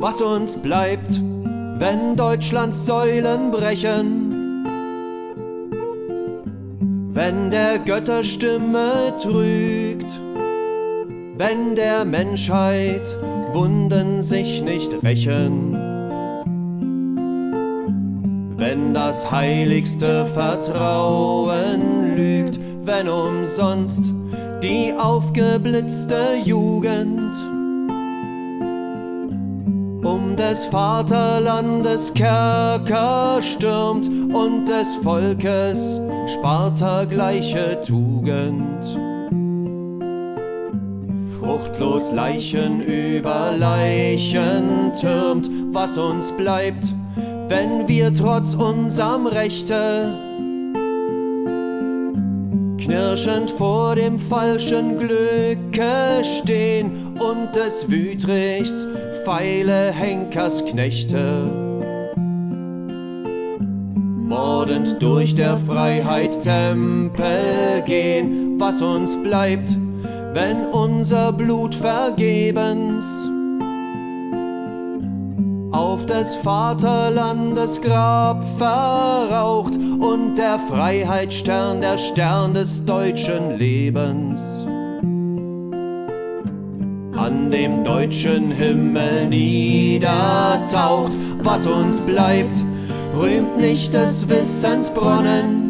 was uns bleibt, wenn Deutschlands Säulen brechen, wenn der Götterstimme trügt, wenn der Menschheit Wunden sich nicht rächen, wenn das heiligste Vertrauen lügt, wenn umsonst die aufgeblitzte Jugend um des Vaterlandes Kerker stürmt und des Volkes Sparta-gleiche Tugend. Fruchtlos Leichen über Leichen türmt, was uns bleibt, wenn wir trotz unserem Rechte knirschend vor dem falschen Glücke stehen und des Wütrichs feile Henkersknechte mordend durch der Freiheit Tempel gehen, was uns bleibt, wenn unser Blut vergebens auf des Vaterlandes Grab verraucht und der Freiheitsstern, der Stern des deutschen Lebens, an dem deutschen Himmel niedertaucht. Was uns bleibt, rühmt nicht des Wissens Bronnen,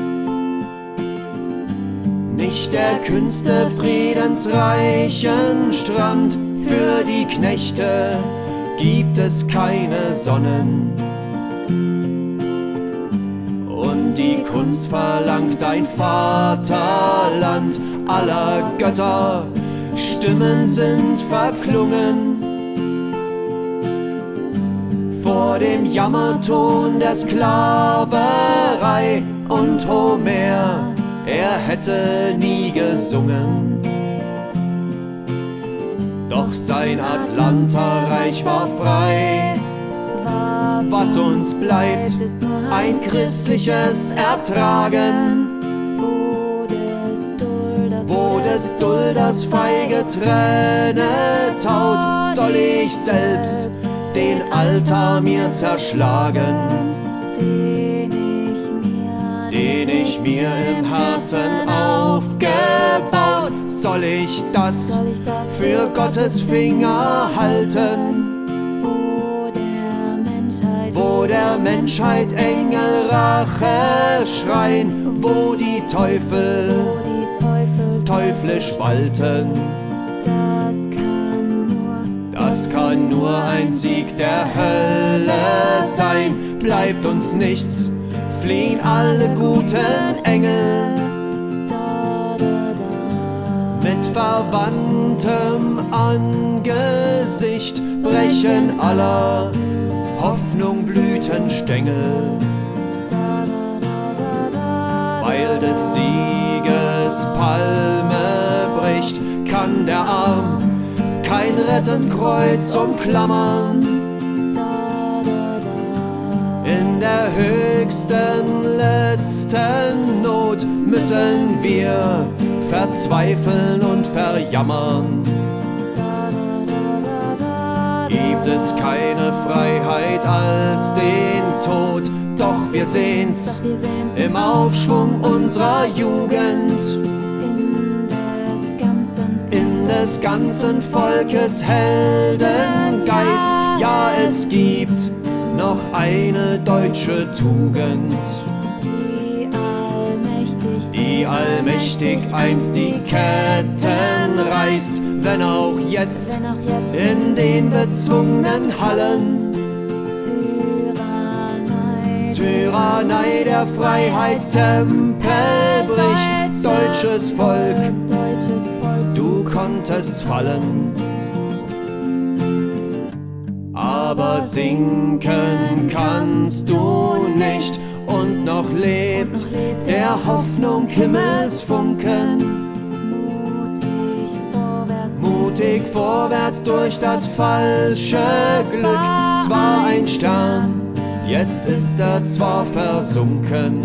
nicht der Künste friedensreichen Strand. Für die Knechte gibt es keine Sonnen, und die Kunst verlangt ein Vaterland. Aller Götter Stimmen sind verklungen vor dem Jammerton der Sklaverei, und Homer, er hätte nie gesungen, doch sein Atlanterreich war frei. Was uns bleibt, ein christliches Ertragen, wo des Dulders feige Träne taut. Soll ich selbst den Altar mir zerschlagen, den ich mir im Herzen aufgebaut? Soll ich das für Gottes Finger halten, wo der Menschheit Engel Rache schreien, wo die Teufel teuflisch walten? Das kann nur ein Sieg der Hölle sein. Bleibt uns nichts, fliehen alle guten Engel. Mit verwandtem Angesicht brechen aller Hoffnung Blütenstängel, weil des Sieges Palme bricht, kann der Arm kein Rettenkreuz umklammern. In der höchsten, letzten Not müssen wir verzweifeln und verjammern. Gibt es keine Freiheit als den Tod, doch wir sehen's im Aufschwung unserer Jugend, in des ganzen Volkes Heldengeist. Ja, es gibt noch eine deutsche Tugend, die allmächtig einst die Ketten reißt, wenn auch jetzt in den bezwungenen Hallen Tyrannei der Freiheit Tempel bricht. Deutsches Volk, du konntest fallen, aber sinken kannst du nicht, und noch lebt der Hoffnung Himmelsfunken. Mutig vorwärts durch das falsche Glück. Es war ein Stern, jetzt ist er zwar versunken,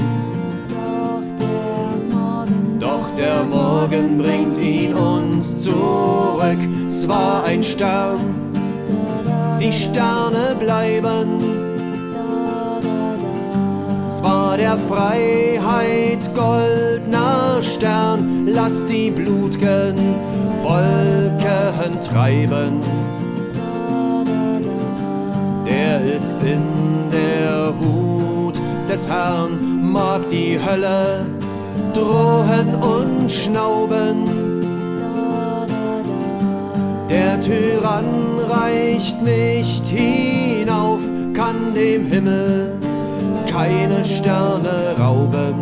doch der Morgen bringt ihn uns zurück. Es war ein Stern, die Sterne bleiben. Es war der Freiheit goldner Stern, lass die blut'gen Wolken treiben. Der ist in der Hut des Herrn, mag die Hölle drohen und schnauben. Der Tyrann reicht nicht hinauf, kann dem Himmel keine Sterne rauben.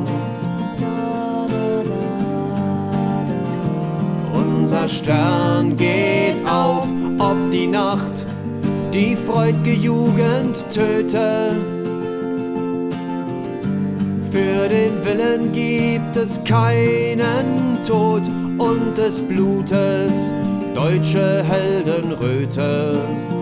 Unser Stern geht auf, ob die Nacht die freud'ge Jugend töte. Für den Willen gibt es keinen Tod und des Blutes deutsche Heldenröte.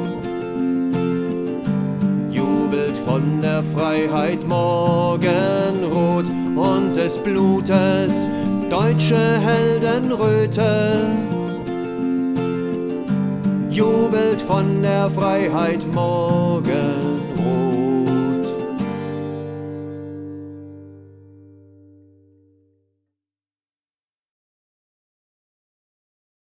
Jubelt von der Freiheit Morgenrot und des Blutes deutsche Heldenröte. Jubelt von der Freiheit Morgenrot.